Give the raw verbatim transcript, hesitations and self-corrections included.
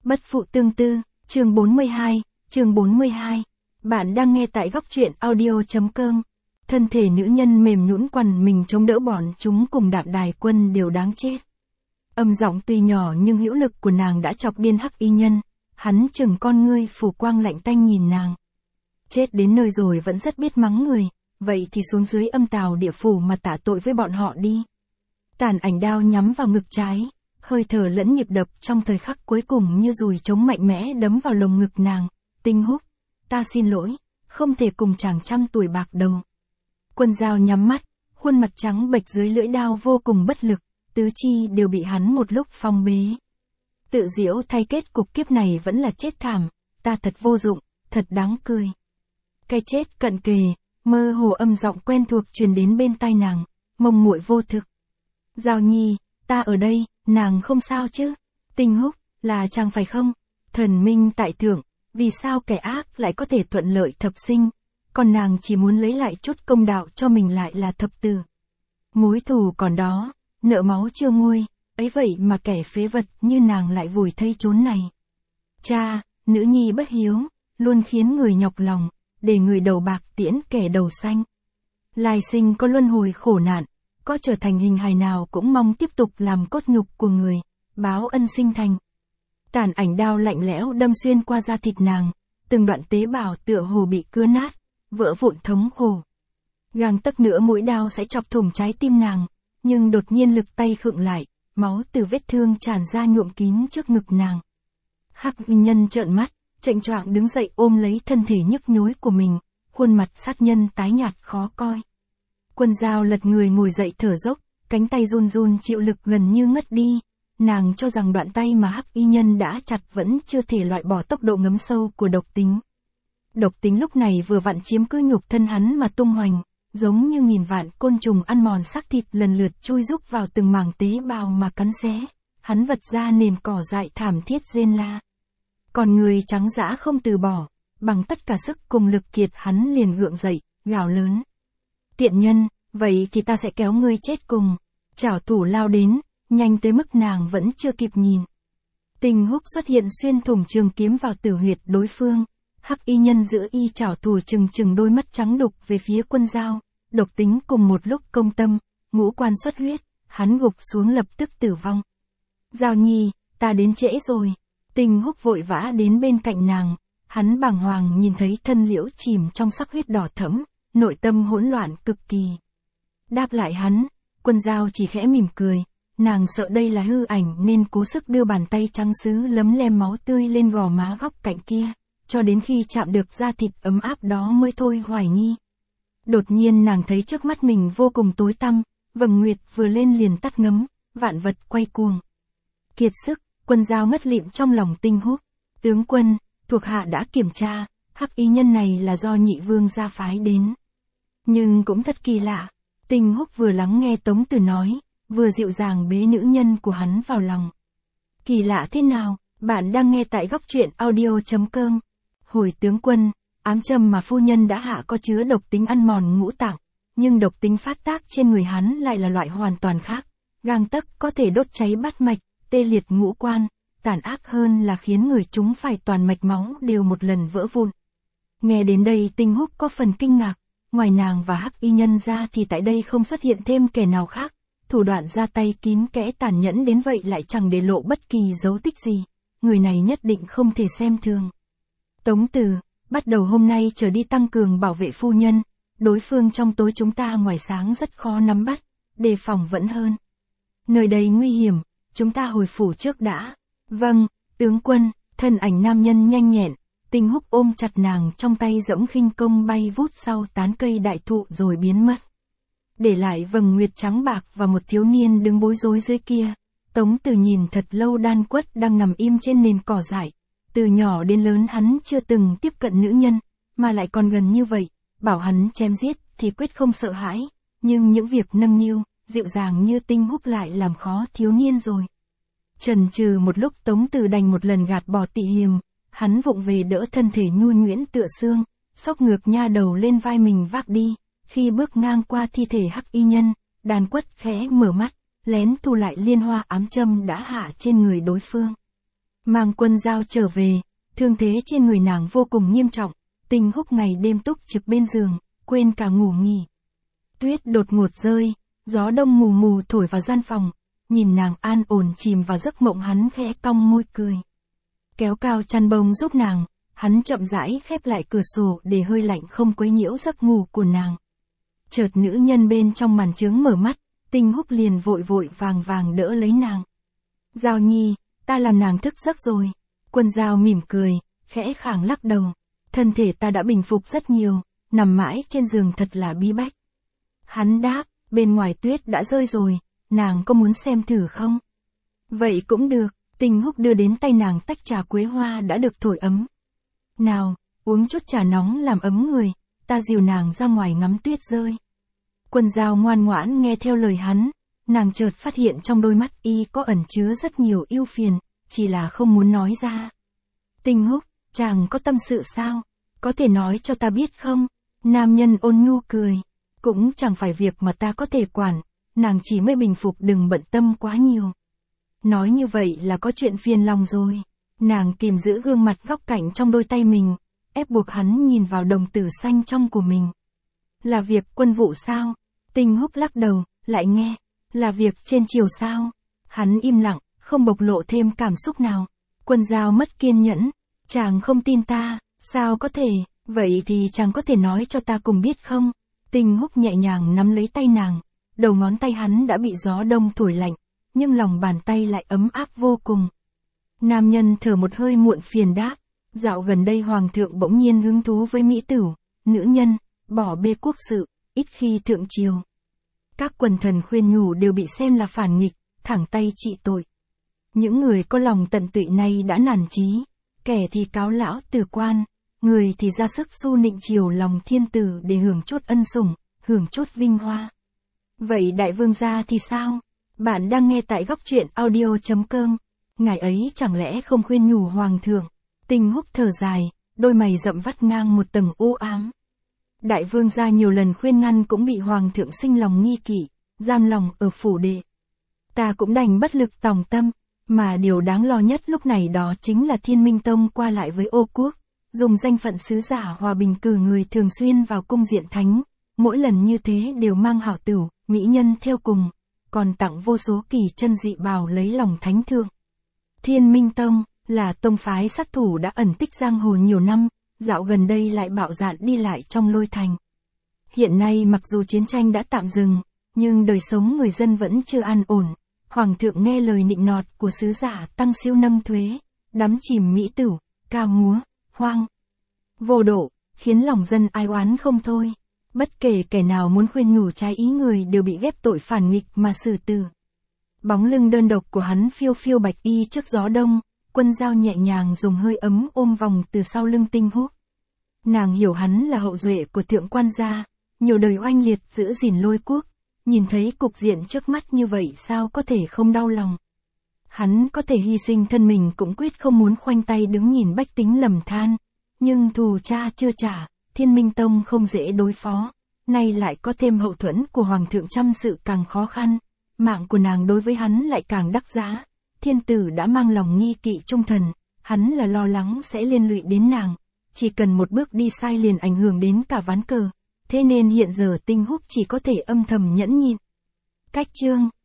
Bất phụ tương tư, chương bốn mươi hai, chương bốn mươi hai. Bạn đang nghe tại góc truyện audio.com. Thân thể nữ nhân mềm nhũn quằn mình chống đỡ bọn chúng cùng Đạm Đài Quân đều đáng chết. Âm giọng tuy nhỏ nhưng hữu lực của nàng đã chọc điên Hắc Y Nhân, hắn chừng con ngươi phủ quang lạnh tanh nhìn nàng. Chết đến nơi rồi vẫn rất biết mắng người, vậy thì xuống dưới âm tào địa phủ mà tả tội với bọn họ đi. Tàn ảnh đao nhắm vào ngực trái, hơi thở lẫn nhịp đập trong thời khắc cuối cùng như dùi trống mạnh mẽ đấm vào lồng ngực nàng. Tinh Húc, ta xin lỗi, không thể cùng chàng trăm tuổi bạc đầu. Quân Dao nhắm mắt, khuôn mặt trắng bệch dưới lưỡi đao vô cùng bất lực, tứ chi đều bị hắn một lúc phong bế. Tự giễu thay kết cục kiếp này vẫn là chết thảm, ta thật vô dụng, thật đáng cười. Cái chết cận kề, mơ hồ âm giọng quen thuộc truyền đến bên tai nàng, mông muội vô thực. Giao Nhi, ta ở đây, nàng không sao chứ? Tinh Húc, là chàng phải không? Thần minh tại thượng, vì sao kẻ ác lại có thể thuận lợi thập sinh, còn nàng chỉ muốn lấy lại chút công đạo cho mình lại là thập tử. Mối thù còn đó, nợ máu chưa nguôi, ấy vậy mà kẻ phế vật như nàng lại vùi thây chốn này. Cha, nữ nhi bất hiếu, luôn khiến người nhọc lòng, để người đầu bạc tiễn kẻ đầu xanh. Lai sinh có luân hồi khổ nạn, có trở thành hình hài nào cũng mong tiếp tục làm cốt nhục của người, báo ân sinh thành. Tàn ảnh đao lạnh lẽo đâm xuyên qua da thịt nàng, từng đoạn tế bào tựa hồ bị cưa nát, vỡ vụn thống khổ. Gang tấc nữa mũi đao sẽ chọc thủng trái tim nàng, nhưng đột nhiên lực tay khựng lại, máu từ vết thương tràn ra nhuộm kín trước ngực nàng. Hắc Y Nhân trợn mắt, chạnh choạng đứng dậy ôm lấy thân thể nhức nhối của mình, khuôn mặt sát nhân tái nhạt khó coi. Quân Dao lật người ngồi dậy thở dốc, cánh tay run run chịu lực gần như ngất đi. Nàng cho rằng đoạn tay mà Hắc Y Nhân đã chặt vẫn chưa thể loại bỏ tốc độ ngấm sâu của độc tính. Độc tính lúc này vừa vặn chiếm cứ nhục thân hắn mà tung hoành, giống như nghìn vạn côn trùng ăn mòn xác thịt lần lượt chui rúc vào từng mảng tế bào mà cắn xé. Hắn vật ra nền cỏ dại thảm thiết rên la. Còn người trắng dã không từ bỏ, bằng tất cả sức cùng lực kiệt hắn liền gượng dậy, gào lớn. Tiện nhân, vậy thì ta sẽ kéo ngươi chết cùng. Chảo thủ lao đến, nhanh tới mức nàng vẫn chưa kịp nhìn. Tinh Húc xuất hiện xuyên thủng trường kiếm vào tử huyệt đối phương. Hắc Y Nhân giữ y chảo thủ trừng trừng đôi mắt trắng đục về phía Quân Dao, độc tính cùng một lúc công tâm, ngũ quan xuất huyết, hắn gục xuống lập tức tử vong. Giao Nhi, ta đến trễ rồi. Tinh Húc vội vã đến bên cạnh nàng, hắn bàng hoàng nhìn thấy thân liễu chìm trong sắc huyết đỏ thẫm, nội tâm hỗn loạn cực kỳ. Đáp lại hắn, Quân Dao chỉ khẽ mỉm cười, nàng sợ đây là hư ảnh nên cố sức đưa bàn tay trắng sứ lấm lem máu tươi lên gò má góc cạnh kia, cho đến khi chạm được da thịt ấm áp đó mới thôi hoài nghi. Đột nhiên nàng thấy trước mắt mình vô cùng tối tăm, vầng nguyệt vừa lên liền tắt ngấm, vạn vật quay cuồng. Kiệt sức, Quân Dao ngất lịm trong lòng Tinh Húc. Tướng quân, thuộc hạ đã kiểm tra, Hắc Y Nhân này là do nhị vương gia phái đến. Nhưng cũng thật kỳ lạ, Tinh Húc vừa lắng nghe Tống Từ nói, vừa dịu dàng bế nữ nhân của hắn vào lòng. Kỳ lạ thế nào, bạn đang nghe tại góc truyện audio.com. Hồi tướng quân, ám châm mà phu nhân đã hạ có chứa độc tính ăn mòn ngũ tạng, nhưng độc tính phát tác trên người hắn lại là loại hoàn toàn khác. Gang tấc có thể đốt cháy bát mạch, tê liệt ngũ quan, tàn ác hơn là khiến người chúng phải toàn mạch máu đều một lần vỡ vụn. Nghe đến đây Tinh Húc có phần kinh ngạc, ngoài nàng và Hắc Y Nhân ra thì tại đây không xuất hiện thêm kẻ nào khác, thủ đoạn ra tay kín kẽ tàn nhẫn đến vậy lại chẳng để lộ bất kỳ dấu tích gì, người này nhất định không thể xem thường. Tống Từ, bắt đầu hôm nay trở đi tăng cường bảo vệ phu nhân, đối phương trong tối chúng ta ngoài sáng rất khó nắm bắt, đề phòng vẫn hơn. Nơi đây nguy hiểm, chúng ta hồi phủ trước đã. Vâng, tướng quân. Thân ảnh nam nhân nhanh nhẹn, Tinh Húc ôm chặt nàng trong tay dẫm khinh công bay vút sau tán cây đại thụ rồi biến mất. Để lại vầng nguyệt trắng bạc và một thiếu niên đứng bối rối dưới kia. Tống Từ nhìn thật lâu đan quất đang nằm im trên nền cỏ dại. Từ nhỏ đến lớn hắn chưa từng tiếp cận nữ nhân, mà lại còn gần như vậy, bảo hắn chém giết thì quyết không sợ hãi, nhưng những việc nâng niu, dịu dàng như Tinh Húc lại làm khó thiếu niên rồi. Chần chừ một lúc Tống Từ đành một lần gạt bỏ tị hiềm, hắn vụng về đỡ thân thể nhu nhuyễn tựa xương, xốc ngược nha đầu lên vai mình vác đi, khi bước ngang qua thi thể Hắc Y Nhân, đàn quất khẽ mở mắt, lén thu lại liên hoa ám châm đã hạ trên người đối phương. Mang Quân Dao trở về, thương thế trên người nàng vô cùng nghiêm trọng, Tinh Húc ngày đêm túc trực bên giường, quên cả ngủ nghỉ. Tuyết đột ngột rơi, gió đông mù mù thổi vào gian phòng, nhìn nàng an ổn chìm vào giấc mộng hắn khẽ cong môi cười. Kéo cao chăn bông giúp nàng, hắn chậm rãi khép lại cửa sổ để hơi lạnh không quấy nhiễu giấc ngủ của nàng. Chợt nữ nhân bên trong màn trướng mở mắt, Tinh Húc liền vội vội vàng vàng đỡ lấy nàng. Dao nhi, ta làm nàng thức giấc rồi. Quân Dao mỉm cười, khẽ khàng lắc đầu. Thân thể ta đã bình phục rất nhiều, nằm mãi trên giường thật là bí bách. Hắn đáp, bên ngoài tuyết đã rơi rồi, nàng có muốn xem thử không? Vậy cũng được, Tinh Húc đưa đến tay nàng tách trà quế hoa đã được thổi ấm. Nào, uống chút trà nóng làm ấm người, ta dìu nàng ra ngoài ngắm tuyết rơi. Quân Dao ngoan ngoãn nghe theo lời hắn, nàng chợt phát hiện trong đôi mắt y có ẩn chứa rất nhiều ưu phiền, chỉ là không muốn nói ra. Tinh Húc, chàng có tâm sự sao? Có thể nói cho ta biết không? Nam nhân ôn nhu cười. Cũng chẳng phải việc mà ta có thể quản, nàng chỉ mới bình phục đừng bận tâm quá nhiều. Nói như vậy là có chuyện phiền lòng rồi. Nàng kìm giữ gương mặt góc cạnh trong đôi tay mình, ép buộc hắn nhìn vào đồng tử xanh trong của mình. Là việc quân vụ sao? Tinh Húc lắc đầu, lại nghe. Là việc trên triều sao? Hắn im lặng, không bộc lộ thêm cảm xúc nào. Quân Dao mất kiên nhẫn. Chàng không tin ta, sao có thể, vậy thì chàng có thể nói cho ta cùng biết không? Tinh Húc nhẹ nhàng nắm lấy tay nàng, đầu ngón tay hắn đã bị gió đông thổi lạnh, nhưng lòng bàn tay lại ấm áp vô cùng. Nam nhân thở một hơi muộn phiền đáp, dạo gần đây hoàng thượng bỗng nhiên hứng thú với mỹ tửu, nữ nhân, bỏ bê quốc sự, ít khi thượng triều. Các quần thần khuyên nhủ đều bị xem là phản nghịch, thẳng tay trị tội. Những người có lòng tận tụy này đã nản chí, kẻ thì cáo lão từ quan, người thì ra sức su nịnh chiều lòng thiên tử để hưởng chút ân sủng, hưởng chút vinh hoa. Vậy đại vương gia thì sao? Bạn đang nghe tại góc truyện audio chấm com. Ngài ấy chẳng lẽ không khuyên nhủ hoàng thượng? Tinh Húc thở dài, đôi mày rậm vắt ngang một tầng u ám. Đại vương gia nhiều lần khuyên ngăn cũng bị hoàng thượng sinh lòng nghi kỵ, giam lòng ở phủ đệ. Ta cũng đành bất lực tòng tâm, mà điều đáng lo nhất lúc này đó chính là Thiên Minh Tông qua lại với Ô Quốc, dùng danh phận sứ giả hòa bình cử người thường xuyên vào cung diện thánh, mỗi lần như thế đều mang hảo tửu, mỹ nhân theo cùng, còn tặng vô số kỳ chân dị bào lấy lòng thánh thượng. Thiên Minh Tông là tông phái sát thủ đã ẩn tích giang hồ nhiều năm, dạo gần đây lại bạo dạn đi lại trong Lôi Thành. Hiện nay mặc dù chiến tranh đã tạm dừng, nhưng đời sống người dân vẫn chưa an ổn. Hoàng thượng nghe lời nịnh nọt của sứ giả tăng siêu nâng thuế, đắm chìm mỹ tửu, ca múa, hoang vô độ, khiến lòng dân ai oán không thôi. Bất kể kẻ nào muốn khuyên nhủ trái ý người đều bị ghép tội phản nghịch mà xử tử. Bóng lưng đơn độc của hắn phiêu phiêu bạch y trước gió đông, Quân Dao nhẹ nhàng dùng hơi ấm ôm vòng từ sau lưng Tinh Húc. Nàng hiểu hắn là hậu duệ của thượng quan gia, nhiều đời oanh liệt giữ gìn Lôi Quốc, nhìn thấy cục diện trước mắt như vậy sao có thể không đau lòng. Hắn có thể hy sinh thân mình cũng quyết không muốn khoanh tay đứng nhìn bách tính lầm than, nhưng thù cha chưa trả, Thiên Minh Tông không dễ đối phó, nay lại có thêm hậu thuẫn của hoàng thượng trăm sự càng khó khăn, mạng của nàng đối với hắn lại càng đắt giá. Thiên tử đã mang lòng nghi kỵ trung thần, hắn là lo lắng sẽ liên lụy đến nàng, chỉ cần một bước đi sai liền ảnh hưởng đến cả ván cờ, thế nên hiện giờ Tinh Húc chỉ có thể âm thầm nhẫn nhịn. Cách chương